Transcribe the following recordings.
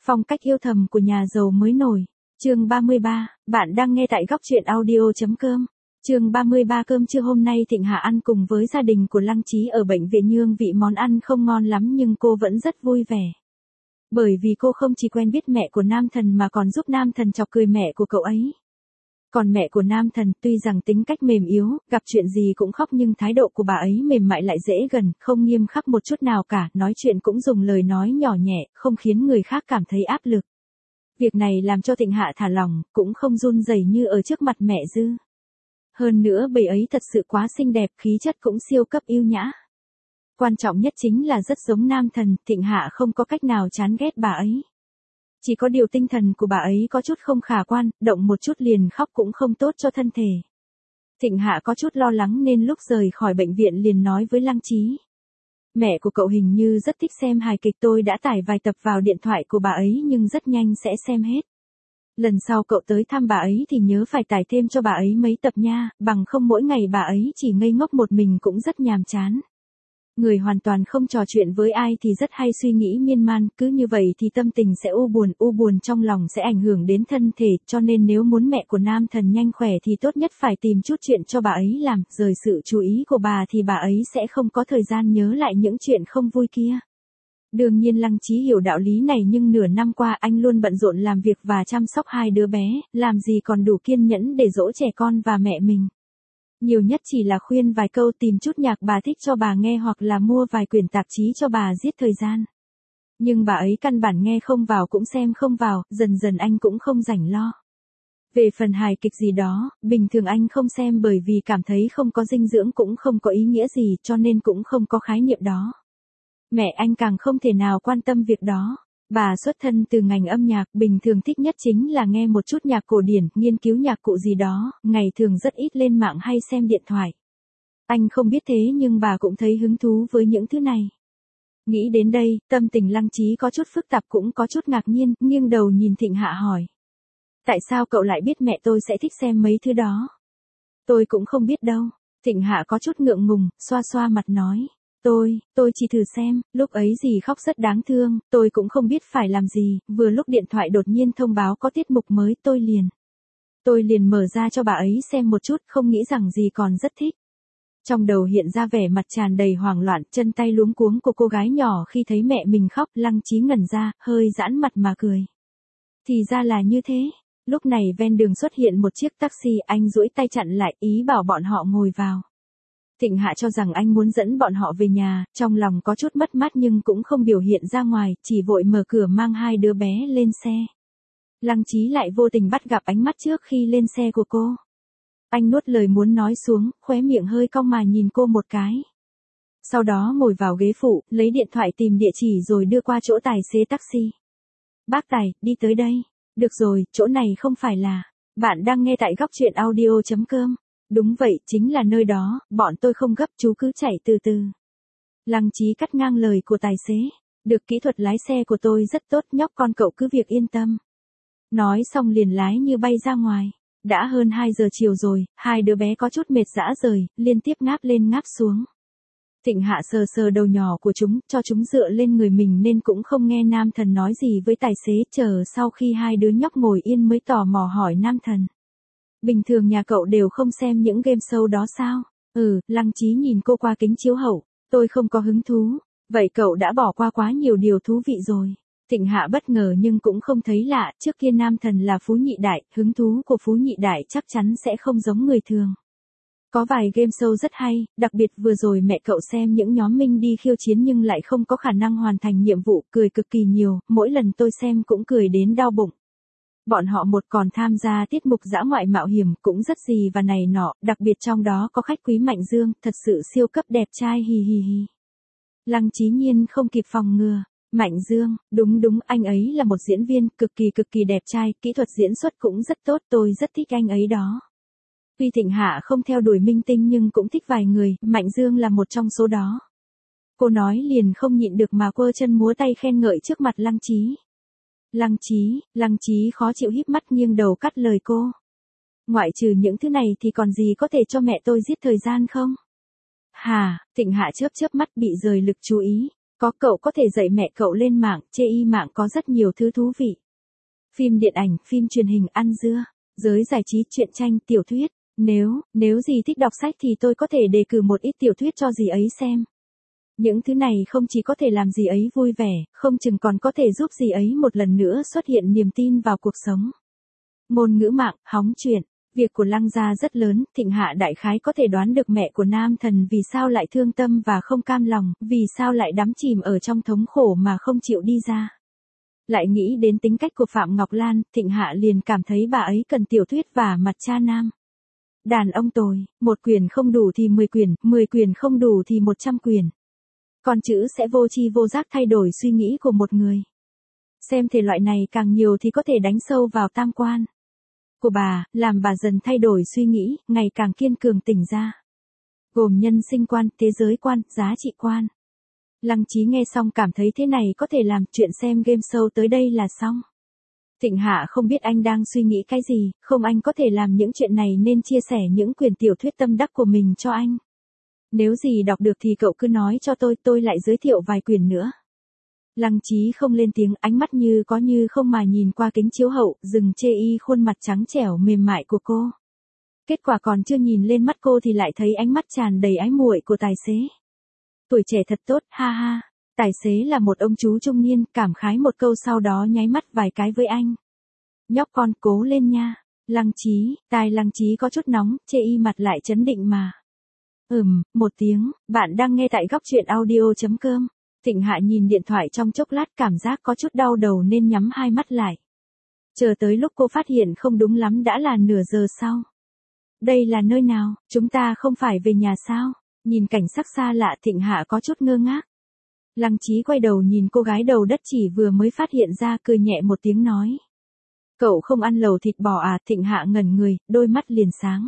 Phong cách yêu thầm của nhà giàu mới nổi. Chương 33, bạn đang nghe tại góc truyện audio.com. Chương 33 cơm trưa hôm nay Thịnh Hạ ăn cùng với gia đình của Lăng Chí ở bệnh viện nhưng vị món ăn không ngon lắm nhưng cô vẫn rất vui vẻ. Bởi vì cô không chỉ quen biết mẹ của Nam Thần mà còn giúp Nam Thần chọc cười mẹ của cậu ấy. Còn mẹ của Nam Thần tuy rằng tính cách mềm yếu, gặp chuyện gì cũng khóc nhưng thái độ của bà ấy mềm mại lại dễ gần, không nghiêm khắc một chút nào cả, nói chuyện cũng dùng lời nói nhỏ nhẹ, không khiến người khác cảm thấy áp lực. Việc này làm cho Thịnh Hạ thả lỏng, cũng không run rẩy như ở trước mặt mẹ Dư. Hơn nữa bà ấy thật sự quá xinh đẹp, khí chất cũng siêu cấp yêu nhã. Quan trọng nhất chính là rất giống Nam Thần, Thịnh Hạ không có cách nào chán ghét bà ấy. Chỉ có điều tinh thần của bà ấy có chút không khả quan, động một chút liền khóc cũng không tốt cho thân thể. Thịnh Hạ có chút lo lắng nên lúc rời khỏi bệnh viện liền nói với Lăng Chí. Mẹ của cậu hình như rất thích xem hài kịch, tôi đã tải vài tập vào điện thoại của bà ấy nhưng rất nhanh sẽ xem hết. Lần sau cậu tới thăm bà ấy thì nhớ phải tải thêm cho bà ấy mấy tập nha, bằng không mỗi ngày bà ấy chỉ ngây ngốc một mình cũng rất nhàm chán. Người hoàn toàn không trò chuyện với ai thì rất hay suy nghĩ miên man, cứ như vậy thì tâm tình sẽ u buồn trong lòng sẽ ảnh hưởng đến thân thể, cho nên nếu muốn mẹ của Nam Thần nhanh khỏe thì tốt nhất phải tìm chút chuyện cho bà ấy làm, rời sự chú ý của bà thì bà ấy sẽ không có thời gian nhớ lại những chuyện không vui kia. Đương nhiên Lăng Chí hiểu đạo lý này nhưng nửa năm qua anh luôn bận rộn làm việc và chăm sóc hai đứa bé, làm gì còn đủ kiên nhẫn để dỗ trẻ con và mẹ mình. Nhiều nhất chỉ là khuyên vài câu, tìm chút nhạc bà thích cho bà nghe hoặc là mua vài quyển tạp chí cho bà giết thời gian. Nhưng bà ấy căn bản nghe không vào cũng xem không vào, dần dần anh cũng không rảnh lo. Về phần hài kịch gì đó, bình thường anh không xem bởi vì cảm thấy không có dinh dưỡng cũng không có ý nghĩa gì cho nên cũng không có khái niệm đó. Mẹ anh càng không thể nào quan tâm việc đó. Bà xuất thân từ ngành âm nhạc, bình thường thích nhất chính là nghe một chút nhạc cổ điển, nghiên cứu nhạc cụ gì đó, ngày thường rất ít lên mạng hay xem điện thoại. Anh không biết thế nhưng bà cũng thấy hứng thú với những thứ này. Nghĩ đến đây, tâm tình Lăng Chí có chút phức tạp cũng có chút ngạc nhiên, nghiêng đầu nhìn Thịnh Hạ hỏi. Tại sao cậu lại biết mẹ tôi sẽ thích xem mấy thứ đó? Tôi cũng không biết đâu. Thịnh Hạ có chút ngượng ngùng, xoa xoa mặt nói. Tôi chỉ thử xem, lúc ấy dì khóc rất đáng thương, tôi cũng không biết phải làm gì, vừa lúc điện thoại đột nhiên thông báo có tiết mục mới tôi liền mở ra cho bà ấy xem một chút, không nghĩ rằng dì còn rất thích. Trong đầu hiện ra vẻ mặt tràn đầy hoảng loạn, chân tay luống cuống của cô gái nhỏ khi thấy mẹ mình khóc, Lăng Chí ngẩn ra, hơi giãn mặt mà cười. Thì ra là như thế. Lúc này ven đường xuất hiện một chiếc taxi, anh duỗi tay chặn lại, ý bảo bọn họ ngồi vào. Thịnh Hạ cho rằng anh muốn dẫn bọn họ về nhà, trong lòng có chút mất mát nhưng cũng không biểu hiện ra ngoài, chỉ vội mở cửa mang hai đứa bé lên xe. Lăng Chí lại vô tình bắt gặp ánh mắt trước khi lên xe của cô. Anh nuốt lời muốn nói xuống, khóe miệng hơi cong mà nhìn cô một cái. Sau đó ngồi vào ghế phụ, lấy điện thoại tìm địa chỉ rồi đưa qua chỗ tài xế taxi. Bác Tài, đi tới đây. Được rồi, chỗ này không phải là. Bạn đang nghe tại góc truyện audio.com. Đúng vậy, chính là nơi đó, bọn tôi không gấp, chú cứ chạy từ từ. Lăng Chí cắt ngang lời của tài xế. Được, kỹ thuật lái xe của tôi rất tốt, nhóc con cậu cứ việc yên tâm. Nói xong liền lái như bay ra ngoài. Đã hơn 2 giờ chiều rồi, hai đứa bé có chút mệt rã rời, liên tiếp ngáp lên ngáp xuống. Thịnh Hạ sờ sờ đầu nhỏ của chúng, cho chúng dựa lên người mình nên cũng không nghe Nam Thần nói gì với tài xế, chờ sau khi hai đứa nhóc ngồi yên mới tò mò hỏi Nam Thần. Bình thường nhà cậu đều không xem những game show đó sao? Lăng Chí nhìn cô qua kính chiếu hậu. Tôi không có hứng thú. Vậy cậu đã bỏ qua quá nhiều điều thú vị rồi. Thịnh Hạ bất ngờ nhưng cũng không thấy lạ, trước kia Nam Thần là phú nhị đại, hứng thú của phú nhị đại chắc chắn sẽ không giống người thường. Có vài game show rất hay, đặc biệt vừa rồi mẹ cậu xem những nhóm minh đi khiêu chiến nhưng lại không có khả năng hoàn thành nhiệm vụ, cười cực kỳ nhiều, mỗi lần tôi xem cũng cười đến đau bụng. Bọn họ một còn tham gia tiết mục dã ngoại mạo hiểm cũng rất gì và này nọ, đặc biệt trong đó có khách quý Mạnh Dương, thật sự siêu cấp đẹp trai hì hì hì. Lăng Chí nhiên không kịp phòng ngừa. Mạnh Dương, đúng, anh ấy là một diễn viên, cực kỳ đẹp trai, kỹ thuật diễn xuất cũng rất tốt, tôi rất thích anh ấy đó. Tuy Thịnh Hạ không theo đuổi minh tinh nhưng cũng thích vài người, Mạnh Dương là một trong số đó. Cô nói liền không nhịn được mà quơ chân múa tay khen ngợi trước mặt Lăng Chí. Lăng Chí khó chịu híp mắt nghiêng đầu cắt lời cô. Ngoại trừ những thứ này thì còn gì có thể cho mẹ tôi giết thời gian không? Thịnh Hạ chớp mắt bị rời lực chú ý. cậu có thể dạy mẹ cậu lên mạng, chê mạng có rất nhiều thứ thú vị. Phim điện ảnh, phim truyền hình, ăn dưa, giới giải trí, truyện tranh, tiểu thuyết. Nếu dì thích đọc sách thì tôi có thể đề cử một ít tiểu thuyết cho dì ấy xem. Những thứ này không chỉ có thể làm dì ấy vui vẻ, không chừng còn có thể giúp dì ấy một lần nữa xuất hiện niềm tin vào cuộc sống. Ngôn ngữ mạng, hóng chuyện. Việc của Lăng gia rất lớn, Thịnh Hạ đại khái có thể đoán được mẹ của nam thần vì sao lại thương tâm và không cam lòng, vì sao lại đắm chìm ở trong thống khổ mà không chịu đi ra. Lại nghĩ đến tính cách của Phạm Ngọc Lan, Thịnh Hạ liền cảm thấy bà ấy cần tiểu thuyết và mặt cha nam. Đàn ông tồi, 1 quyển không đủ thì 10 quyển, 10 quyển không đủ thì 100 quyển. Con chữ sẽ vô tri vô giác thay đổi suy nghĩ của một người. Xem thể loại này càng nhiều thì có thể đánh sâu vào tam quan của bà, làm bà dần thay đổi suy nghĩ, ngày càng kiên cường tỉnh ra. Gồm nhân sinh quan, thế giới quan, giá trị quan. Lăng Chí nghe xong cảm thấy thế này có thể làm, chuyện xem game show tới đây là xong. Thịnh Hạ không biết anh đang suy nghĩ cái gì, không anh có thể làm những chuyện này nên chia sẻ những quyển tiểu thuyết tâm đắc của mình cho anh. Nếu gì đọc được thì cậu cứ nói cho tôi lại giới thiệu vài quyển nữa. Lăng Chí không lên tiếng, ánh mắt như có như không mà nhìn qua kính chiếu hậu, dừng chê khuôn mặt trắng trẻo mềm mại của cô. Kết quả còn chưa nhìn lên mắt cô thì lại thấy ánh mắt tràn đầy ái muội của tài xế. Tuổi trẻ thật tốt, ha ha. Tài xế là một ông chú trung niên, cảm khái một câu sau đó nháy mắt vài cái với anh. Nhóc con, cố lên nha. Lăng Chí, tai Lăng Chí có chút nóng, chê mặt lại trấn định mà. Một tiếng, bạn đang nghe tại góc truyện audio.com. Thịnh Hạ nhìn điện thoại trong chốc lát, cảm giác có chút đau đầu nên nhắm hai mắt lại. Chờ tới lúc cô phát hiện không đúng lắm đã là nửa giờ sau. Đây là nơi nào, chúng ta không phải về nhà sao? Nhìn cảnh sắc xa lạ, Thịnh Hạ có chút ngơ ngác. Lăng Chí quay đầu nhìn cô gái đầu đất chỉ vừa mới phát hiện ra, cười nhẹ một tiếng nói. Cậu không ăn lẩu thịt bò à? Thịnh Hạ ngẩn người, đôi mắt liền sáng.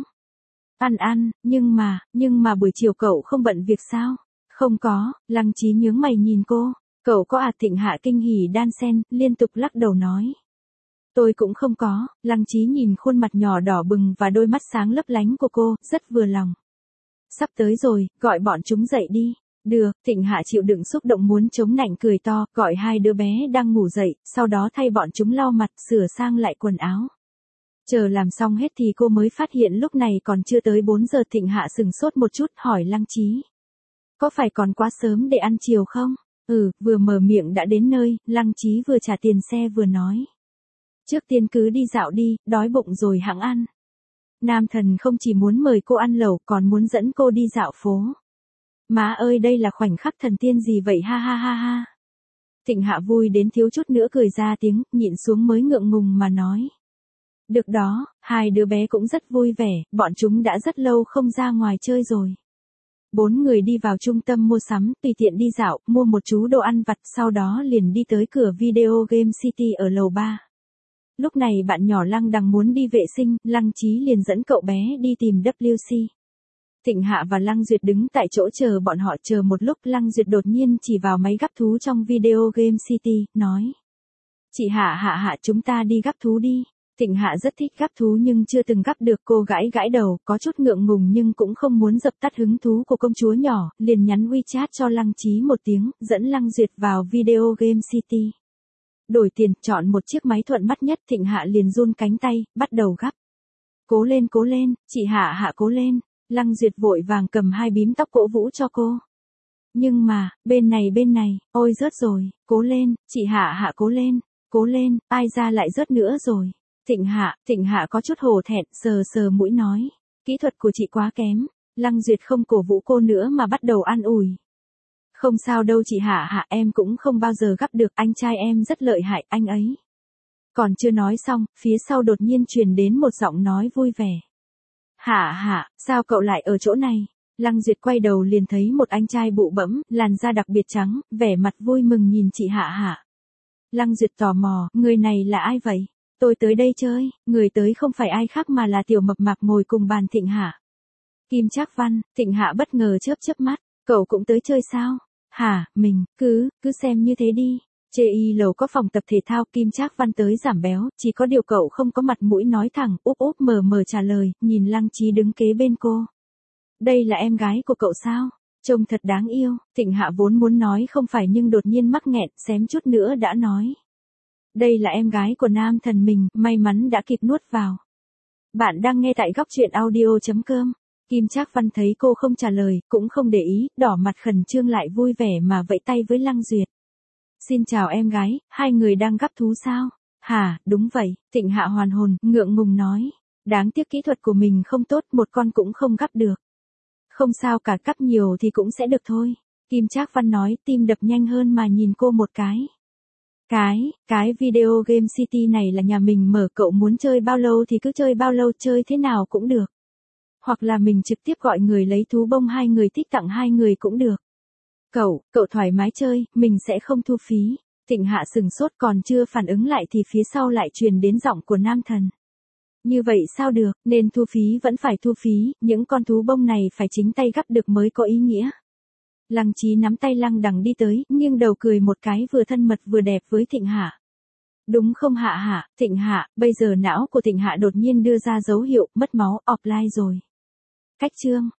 Ăn, nhưng mà buổi chiều cậu không bận việc sao? Không có. Lăng Chí nhướng mày nhìn cô. Cậu có à? Thịnh Hạ kinh hỉ đan sen, liên tục lắc đầu nói. Tôi cũng không có. Lăng Chí nhìn khuôn mặt nhỏ đỏ bừng và đôi mắt sáng lấp lánh của cô, rất vừa lòng. Sắp tới rồi, gọi bọn chúng dậy đi. Được. Thịnh Hạ chịu đựng xúc động muốn chống nạnh cười to, gọi 2 đứa bé đang ngủ dậy, sau đó thay bọn chúng lau mặt, sửa sang lại quần áo. Chờ làm xong hết thì cô mới phát hiện lúc này còn chưa tới 4 giờ. Thịnh Hạ sừng sốt một chút, hỏi Lăng Chí. Có phải còn quá sớm để ăn chiều không? Vừa mở miệng đã đến nơi, Lăng Chí vừa trả tiền xe vừa nói. Trước tiên cứ đi dạo đi, đói bụng rồi hẵng ăn. Nam thần không chỉ muốn mời cô ăn lẩu còn muốn dẫn cô đi dạo phố. Má ơi, đây là khoảnh khắc thần tiên gì vậy, ha ha ha ha. Thịnh Hạ vui đến thiếu chút nữa cười ra tiếng, nhịn xuống mới ngượng ngùng mà nói. Được đó, 2 đứa bé cũng rất vui vẻ, bọn chúng đã rất lâu không ra ngoài chơi rồi. 4 người đi vào trung tâm mua sắm, tùy tiện đi dạo, mua một chú đồ ăn vặt, sau đó liền đi tới cửa Video Game City ở lầu 3. Lúc này bạn nhỏ Lăng đang muốn đi vệ sinh, Lăng Chí liền dẫn cậu bé đi tìm WC. Thịnh Hạ và Lăng Duyệt đứng tại chỗ chờ bọn họ. Chờ một lúc, Lăng Duyệt đột nhiên chỉ vào máy gắp thú trong Video Game City, nói. Chị Hạ, chúng ta đi gắp thú đi. Thịnh Hạ rất thích gắp thú nhưng chưa từng gắp được, cô gãi đầu, có chút ngượng ngùng nhưng cũng không muốn dập tắt hứng thú của công chúa nhỏ, liền nhắn WeChat cho Lăng Chí một tiếng, dẫn Lăng Duyệt vào Video Game City. Đổi tiền, chọn một chiếc máy thuận mắt nhất, Thịnh Hạ liền run cánh tay, bắt đầu gắp. Cố lên, chị Hạ cố lên. Lăng Duyệt vội vàng cầm 2 bím tóc cổ vũ cho cô. Nhưng mà, bên này, ôi rớt rồi, cố lên, chị Hạ cố lên, ai ra lại rớt nữa rồi. Thịnh Hạ có chút hổ thẹn, sờ mũi nói. Kỹ thuật của chị quá kém. Lăng Duyệt không cổ vũ cô nữa mà bắt đầu an ủi. Không sao đâu chị Hạ, em cũng không bao giờ gắp được, anh trai em rất lợi hại, anh ấy. Còn chưa nói xong, phía sau đột nhiên truyền đến một giọng nói vui vẻ. Hạ, sao cậu lại ở chỗ này? Lăng Duyệt quay đầu liền thấy một anh trai bụ bẫm, làn da đặc biệt trắng, vẻ mặt vui mừng nhìn chị Hạ. Lăng Duyệt tò mò, người này là ai vậy? Tôi tới đây chơi. Người tới không phải ai khác mà là tiểu mập mạp ngồi cùng bàn Thịnh Hạ. Kim Trác Văn. Thịnh Hạ bất ngờ chớp mắt. Cậu cũng tới chơi sao? Hả, mình, cứ xem như thế đi. Lầu có phòng tập thể thao, Kim Trác Văn tới giảm béo, chỉ có điều cậu không có mặt mũi nói thẳng, úp mờ trả lời, nhìn Lăng Chí đứng kế bên cô. Đây là em gái của cậu sao? Trông thật đáng yêu, Thịnh Hạ vốn muốn nói không phải nhưng đột nhiên mắc nghẹn, xém chút nữa đã nói. Đây là em gái của nam thần mình, may mắn đã kịp nuốt vào. Bạn đang nghe tại góc chuyện audio.com. Kim Trác Văn thấy cô không trả lời, cũng không để ý, đỏ mặt khẩn trương lại vui vẻ mà vẫy tay với Lăng Duyệt. Xin chào em gái, hai người đang gắp thú sao? Hả, đúng vậy, Thịnh Hạ hoàn hồn, ngượng ngùng nói. Đáng tiếc kỹ thuật của mình không tốt, một con cũng không gắp được. Không sao cả, gắp nhiều thì cũng sẽ được thôi. Kim Trác Văn nói, tim đập nhanh hơn mà nhìn cô một cái. Cái video game city này là nhà mình mở, cậu muốn chơi bao lâu thì cứ chơi bao lâu, chơi thế nào cũng được. Hoặc là mình trực tiếp gọi người lấy thú bông, hai người thích tặng hai người cũng được. Cậu thoải mái chơi, mình sẽ không thu phí. Thịnh Hạ sừng sốt, còn chưa phản ứng lại thì phía sau lại truyền đến giọng của nam thần. Như vậy sao được, nên thu phí vẫn phải thu phí, những con thú bông này phải chính tay gắp được mới có ý nghĩa. Lăng Chí nắm tay Lăng Đằng đi tới, nghiêng đầu cười một cái vừa thân mật vừa đẹp với Thịnh Hạ. Đúng không Hạ? Thịnh Hạ, bây giờ não của Thịnh Hạ đột nhiên đưa ra dấu hiệu mất máu offline rồi. Cách chương